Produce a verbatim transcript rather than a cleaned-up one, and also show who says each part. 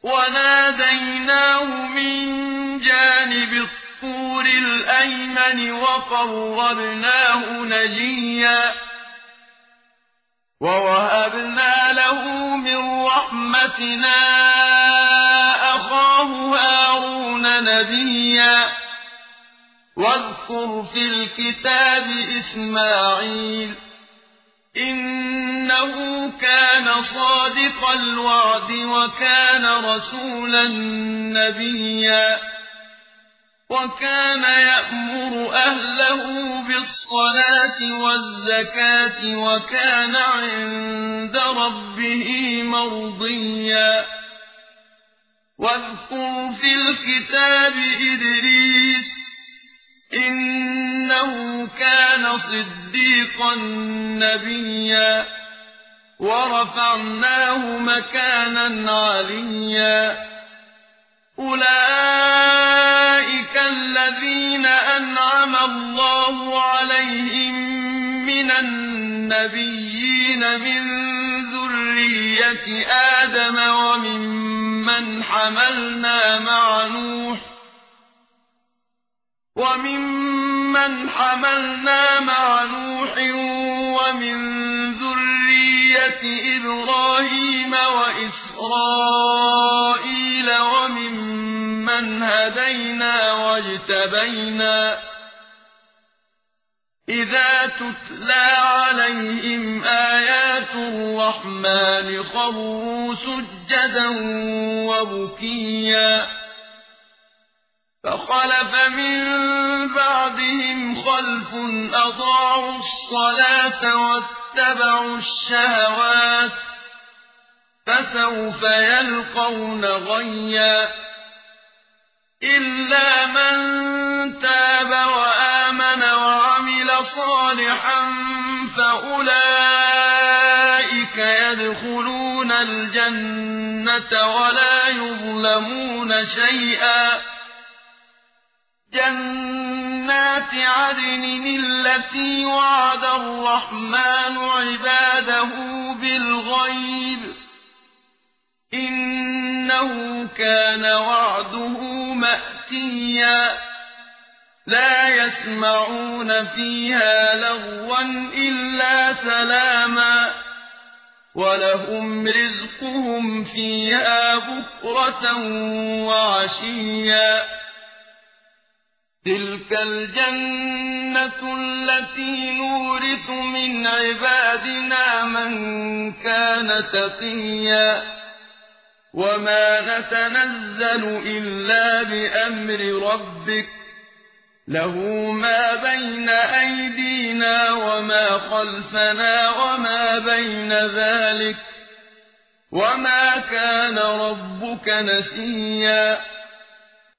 Speaker 1: وناديناه من جانب الطور الأيمن وقربناه نجيا ووهبنا له من رحمتنا أخاه هارون نبيا واذكر في الكتاب إسماعيل إنه كان صادق الوعد وكان رسولا نبيا وكان يأمر أهله بالصلاة والزكاة وكان عند ربه مرضيا واذكر في الكتاب إدريس إنه كان صديقا نبيا ورفعناه مكانا عليا أولئك الذين أنعم الله عليهم من النبيين من ذرية آدم وممن حملنا مع نوح وممن حملنا مع نوح ومن ذرية إبراهيم وإسرائيل وممن هدينا واجتبينا إذا تتلى عليهم آيات الرحمن خروا سجدا وبكيا فخلف من بعدهم خلف أضاعوا الصلاة واتبعوا الشهوات فسوف يلقون غيا إلا من تاب وآمن وعمل صالحا فأولئك يدخلون الجنة ولا يظلمون شيئا جنات عدن التي وعد الرحمن عباده بالغيب إنه كان وعده مأتيا لا يسمعون فيها لغوا إلا سلاما ولهم رزقهم فيها بكرة وعشيا تلك الجنة التي نورث من عبادنا من كان تقيا وما نتنزل إلا بأمر ربك له ما بين أيدينا وما خلفنا وما بين ذلك وما كان ربك نسيا